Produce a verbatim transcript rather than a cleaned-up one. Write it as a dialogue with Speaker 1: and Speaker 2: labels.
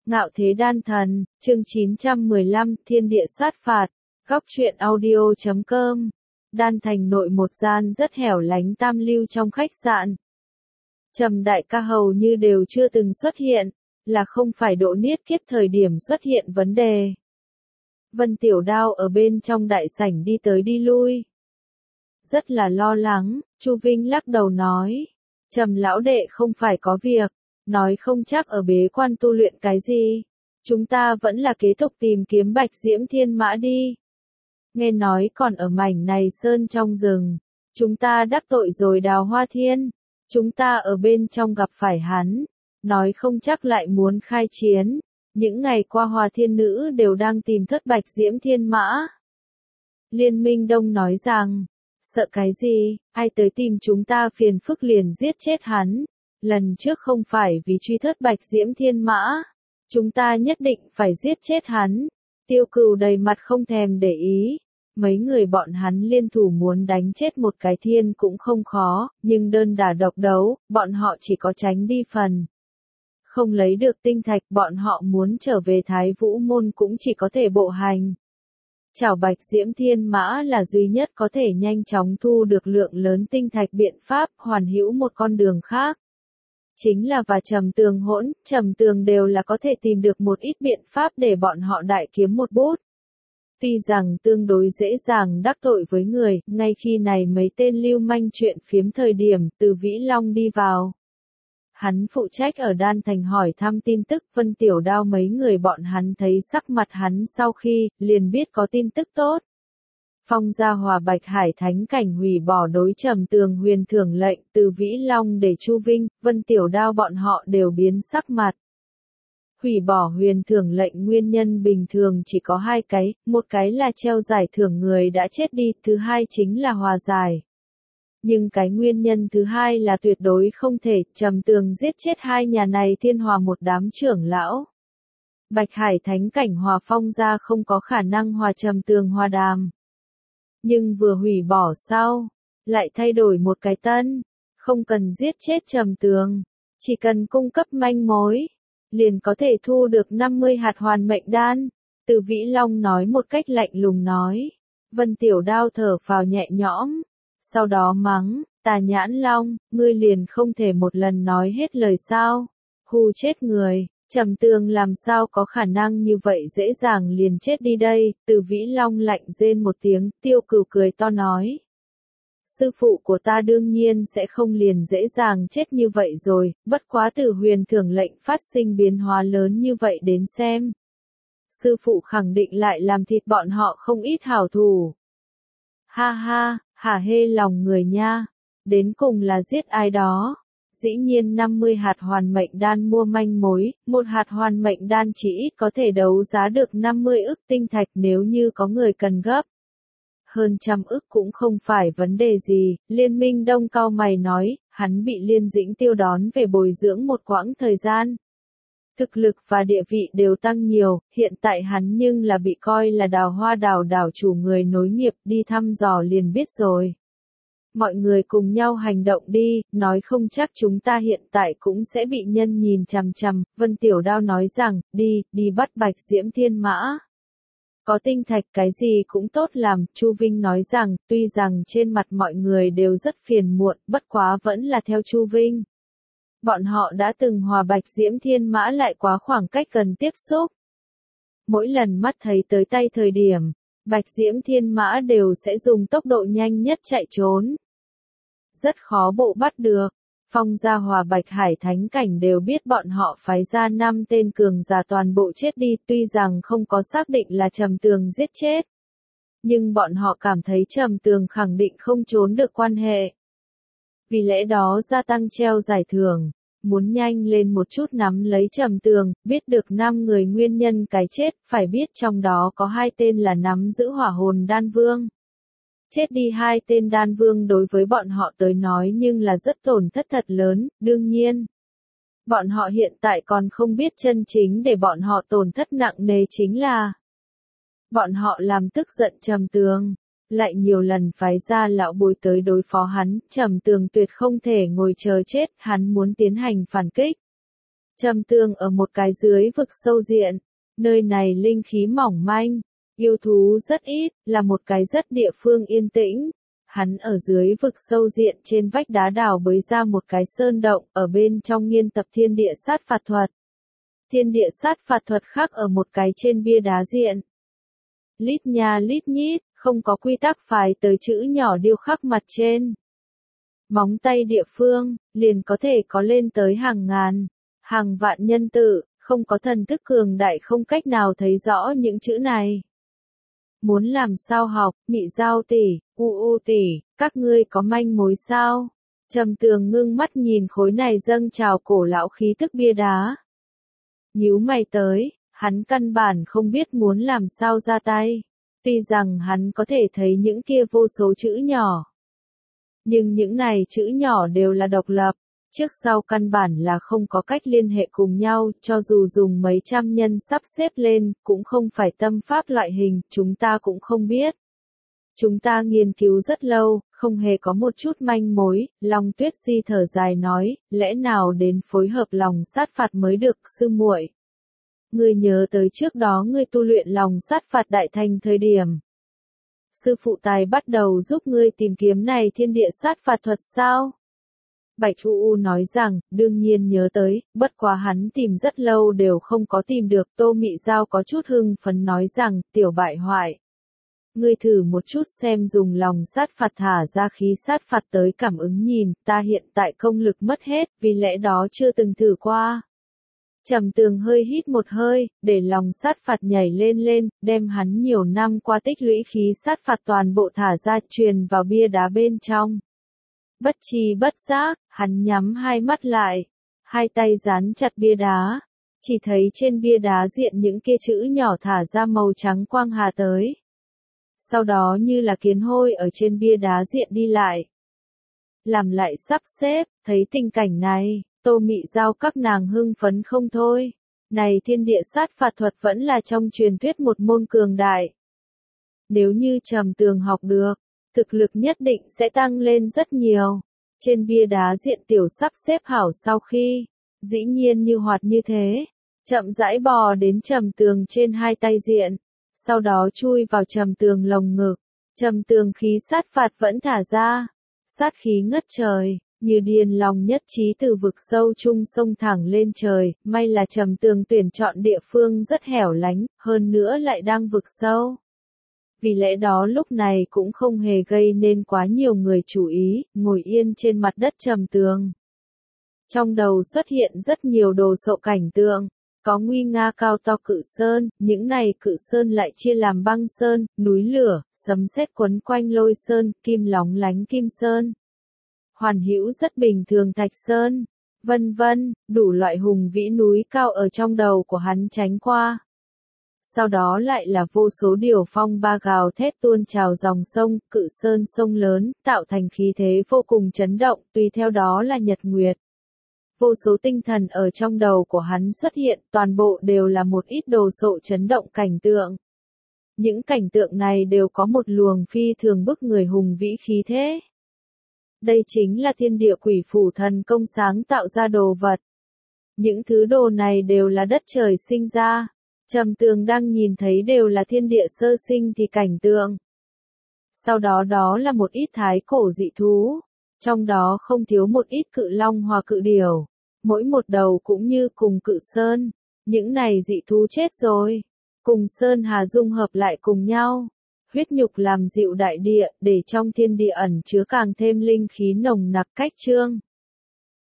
Speaker 1: Ngạo thế đan thần, chương chín trăm mười lăm, thiên địa sát phạt, góc truyện audio chấm com. Đan thành nội một gian rất hẻo lánh tam lưu trong khách sạn. Trầm đại ca hầu như đều chưa từng xuất hiện, là không phải độ niết kiếp thời điểm xuất hiện vấn đề. Vân Tiểu Đao ở bên trong đại sảnh đi tới đi lui. Rất là lo lắng, Chu Vinh lắc đầu nói. Trầm lão đệ không phải có việc, nói không chắc ở bế quan tu luyện cái gì. Chúng ta vẫn là kế tục tìm kiếm Bạch Diễm Thiên Mã đi. Nghe nói còn ở mảnh này sơn trong rừng. Chúng ta đắc tội rồi Đào Hoa Thiên. Chúng ta ở bên trong gặp phải hắn. Nói không chắc lại muốn khai chiến. Những ngày qua Hoa Thiên Nữ đều đang tìm thất Bạch Diễm Thiên Mã. Liên minh Đông nói rằng, sợ cái gì, ai tới tìm chúng ta phiền phức liền giết chết hắn. Lần trước không phải vì truy thất Bạch Diễm Thiên Mã. Chúng ta nhất định phải giết chết hắn. Tiêu Cừu đầy mặt không thèm để ý. Mấy người bọn hắn liên thủ muốn đánh chết một cái thiên cũng không khó, nhưng đơn đả độc đấu, bọn họ chỉ có tránh đi phần. Không lấy được tinh thạch, bọn họ muốn trở về Thái Vũ Môn cũng chỉ có thể bộ hành. Chảo Bạch Diễm Thiên Mã là duy nhất có thể nhanh chóng thu được lượng lớn tinh thạch biện pháp, hoàn hữu một con đường khác. Chính là và Trầm Tường hỗn, Trầm Tường đều là có thể tìm được một ít biện pháp để bọn họ đại kiếm một bút. Tuy rằng tương đối dễ dàng đắc tội với người, ngay khi này mấy tên lưu manh chuyện phiếm thời điểm từ Vĩ Long đi vào. Hắn phụ trách ở Đan Thành hỏi thăm tin tức, Vân Tiểu Đao mấy người bọn hắn thấy sắc mặt hắn sau khi, liền biết có tin tức tốt. Phong Gia Hòa Bạch Hải Thánh Cảnh hủy bỏ đối Trầm Tường huyền thưởng lệnh, từ Vĩ Long để Chu Vinh, Vân Tiểu Đao bọn họ đều biến sắc mặt. Hủy bỏ huyền thưởng lệnh nguyên nhân bình thường chỉ có hai cái, một cái là treo giải thưởng người đã chết đi, thứ hai chính là hòa giải. Nhưng cái nguyên nhân thứ hai là tuyệt đối không thể, Trầm Tường giết chết hai nhà này thiên hòa một đám trưởng lão. Bạch Hải Thánh Cảnh hòa Phong Gia không có khả năng hòa Trầm Tường hòa đàm. Nhưng vừa hủy bỏ sau, lại thay đổi một cái tân, không cần giết chết Trầm Tường, chỉ cần cung cấp manh mối, liền có thể thu được năm mươi hạt hoàn mệnh đan. Từ Vĩ Long nói một cách lạnh lùng nói. Vân Tiểu Đao thở phào nhẹ nhõm. Sau đó mắng, Tà Nhãn Long, ngươi liền không thể một lần nói hết lời sao? Hù chết người, Trầm Tường làm sao có khả năng như vậy dễ dàng liền chết đi đây? Từ Vĩ Long lạnh rên một tiếng, Tiêu Cừu cười to nói. Sư phụ của ta đương nhiên sẽ không liền dễ dàng chết như vậy rồi, bất quá từ huyền thưởng lệnh phát sinh biến hóa lớn như vậy đến xem. Sư phụ khẳng định lại làm thịt bọn họ không ít hảo thủ. Ha ha, hả hê lòng người nha, đến cùng là giết ai đó. Dĩ nhiên năm mươi hạt hoàn mệnh đan mua manh mối, một hạt hoàn mệnh đan chỉ ít có thể đấu giá được năm mươi ức tinh thạch nếu như có người cần gấp. Hơn trăm ức cũng không phải vấn đề gì, Liên minh Đông cau mày nói, hắn bị Liên Dĩnh Tiêu đón về bồi dưỡng một quãng thời gian. Thực lực và địa vị đều tăng nhiều, hiện tại hắn nhưng là bị coi là Đào Hoa đảo đảo chủ người nối nghiệp, đi thăm dò liền biết rồi. Mọi người cùng nhau hành động đi, nói không chắc chúng ta hiện tại cũng sẽ bị nhân nhìn chằm chằm. Vân Tiểu Đao nói rằng, đi, đi bắt Bạch Diễm Thiên Mã. Có tinh thạch cái gì cũng tốt làm, Chu Vinh nói rằng, tuy rằng trên mặt mọi người đều rất phiền muộn, bất quá vẫn là theo Chu Vinh. Bọn họ đã từng hòa Bạch Diễm Thiên Mã lại quá khoảng cách gần tiếp xúc. Mỗi lần mắt thấy tới tay thời điểm, Bạch Diễm Thiên Mã đều sẽ dùng tốc độ nhanh nhất chạy trốn. Rất khó bộ bắt được. Phong Gia Hòa Bạch Hải Thánh Cảnh đều biết bọn họ phái ra năm tên cường giả toàn bộ chết đi, tuy rằng không có xác định là Trầm Tường giết chết. Nhưng bọn họ cảm thấy Trầm Tường khẳng định không trốn được quan hệ. Vì lẽ đó gia tăng treo giải thưởng, muốn nhanh lên một chút nắm lấy Trầm Tường, biết được năm người nguyên nhân cái chết, phải biết trong đó có hai tên là nắm giữ hỏa hồn đan vương. Chết đi hai tên đan vương đối với bọn họ tới nói nhưng là rất tổn thất thật lớn, đương nhiên. Bọn họ hiện tại còn không biết chân chính để bọn họ tổn thất nặng nề chính là bọn họ làm tức giận Trầm Tường, lại nhiều lần phái ra lão bối tới đối phó hắn, Trầm Tường tuyệt không thể ngồi chờ chết, hắn muốn tiến hành phản kích. Trầm Tường ở một cái dưới vực sâu diện, nơi này linh khí mỏng manh, yêu thú rất ít, là một cái rất địa phương yên tĩnh. Hắn ở dưới vực sâu diện trên vách đá đào bới ra một cái sơn động, ở bên trong nghiên tập thiên địa sát phạt thuật. Thiên địa sát phạt thuật khắc ở một cái trên bia đá diện. Lít nha lít nhít, không có quy tắc phải tới chữ nhỏ điêu khắc mặt trên. Móng tay địa phương, liền có thể có lên tới hàng ngàn, hàng vạn nhân tự, không có thần thức cường đại không cách nào thấy rõ những chữ này. Muốn làm sao học, Mị Giao tỷ, U U tỷ, các ngươi có manh mối sao? Trầm Tường ngưng mắt nhìn khối này dâng trào cổ lão khí tức bia đá. Nhíu mày tới, hắn căn bản không biết muốn làm sao ra tay. Tuy rằng hắn có thể thấy những kia vô số chữ nhỏ. Nhưng những này chữ nhỏ đều là độc lập, trước sau căn bản là không có cách liên hệ cùng nhau, cho dù dùng mấy trăm nhân sắp xếp lên, cũng không phải tâm pháp loại hình, chúng ta cũng không biết. Chúng ta nghiên cứu rất lâu, không hề có một chút manh mối, Long Tuyết Di thở dài nói, lẽ nào đến phối hợp lòng sát phạt mới được, sư muội. Ngươi nhớ tới trước đó ngươi tu luyện lòng sát phạt đại thành thời điểm. Sư phụ tài bắt đầu giúp ngươi tìm kiếm này thiên địa sát phạt thuật sao? Bạch U U nói rằng, đương nhiên nhớ tới, bất quá hắn tìm rất lâu đều không có tìm được. Tô Mị Giao có chút hưng phấn nói rằng, tiểu bại hoại. Ngươi thử một chút xem dùng lòng sát phạt thả ra khí sát phạt tới cảm ứng nhìn, ta hiện tại công lực mất hết, vì lẽ đó chưa từng thử qua. Trầm Tường hơi hít một hơi, để lòng sát phạt nhảy lên lên, đem hắn nhiều năm qua tích lũy khí sát phạt toàn bộ thả ra truyền vào bia đá bên trong. Bất tri bất giác, hắn nhắm hai mắt lại, hai tay dán chặt bia đá, chỉ thấy trên bia đá diện những kia chữ nhỏ thả ra màu trắng quang hà tới. Sau đó như là kiến hôi ở trên bia đá diện đi lại. Làm lại sắp xếp, thấy tình cảnh này, Tô Mị Giao các nàng hưng phấn không thôi. Này thiên địa sát phạt thuật vẫn là trong truyền thuyết một môn cường đại. Nếu như Trầm Tường học được, thực lực nhất định sẽ tăng lên rất nhiều. Trên bia đá diện tiểu sắp xếp hảo sau khi, dĩ nhiên như hoạt như thế, chậm rãi bò đến Trầm Tường trên hai tay diện, sau đó chui vào Trầm Tường lồng ngực. Trầm Tường khí sát phạt vẫn thả ra, sát khí ngất trời, như điên lòng nhất trí từ vực sâu chung sông thẳng lên trời. May là Trầm Tường tuyển chọn địa phương rất hẻo lánh, hơn nữa lại đang vực sâu. Vì lẽ đó lúc này cũng không hề gây nên quá nhiều người chú ý, ngồi yên trên mặt đất Trầm Tường. Trong đầu xuất hiện rất nhiều đồ sộ cảnh tượng, có nguy nga cao to cự sơn, những này cự sơn lại chia làm băng sơn, núi lửa, sấm sét quấn quanh lôi sơn, kim lóng lánh kim sơn. Hoàn hữu rất bình thường thạch sơn, vân vân, đủ loại hùng vĩ núi cao ở trong đầu của hắn tránh qua. Sau đó lại là vô số điều phong ba gào thét tuôn trào dòng sông, cự sơn sông lớn, tạo thành khí thế vô cùng chấn động, tùy theo đó là nhật nguyệt. Vô số tinh thần ở trong đầu của hắn xuất hiện, toàn bộ đều là một ít đồ sộ chấn động cảnh tượng. Những cảnh tượng này đều có một luồng phi thường bức người hùng vĩ khí thế. Đây chính là thiên địa quỷ phủ thần công sáng tạo ra đồ vật. Những thứ đồ này đều là đất trời sinh ra. Trầm Tường đang nhìn thấy đều là thiên địa sơ sinh thì cảnh tượng. Sau đó đó là một ít thái cổ dị thú. Trong đó không thiếu một ít cự long hoặc cự điểu. Mỗi một đầu cũng như cùng cự sơn. Những này dị thú chết rồi. Cùng sơn hà dung hợp lại cùng nhau. Huyết nhục làm dịu đại địa, để trong thiên địa ẩn chứa càng thêm linh khí nồng nặc cách trương.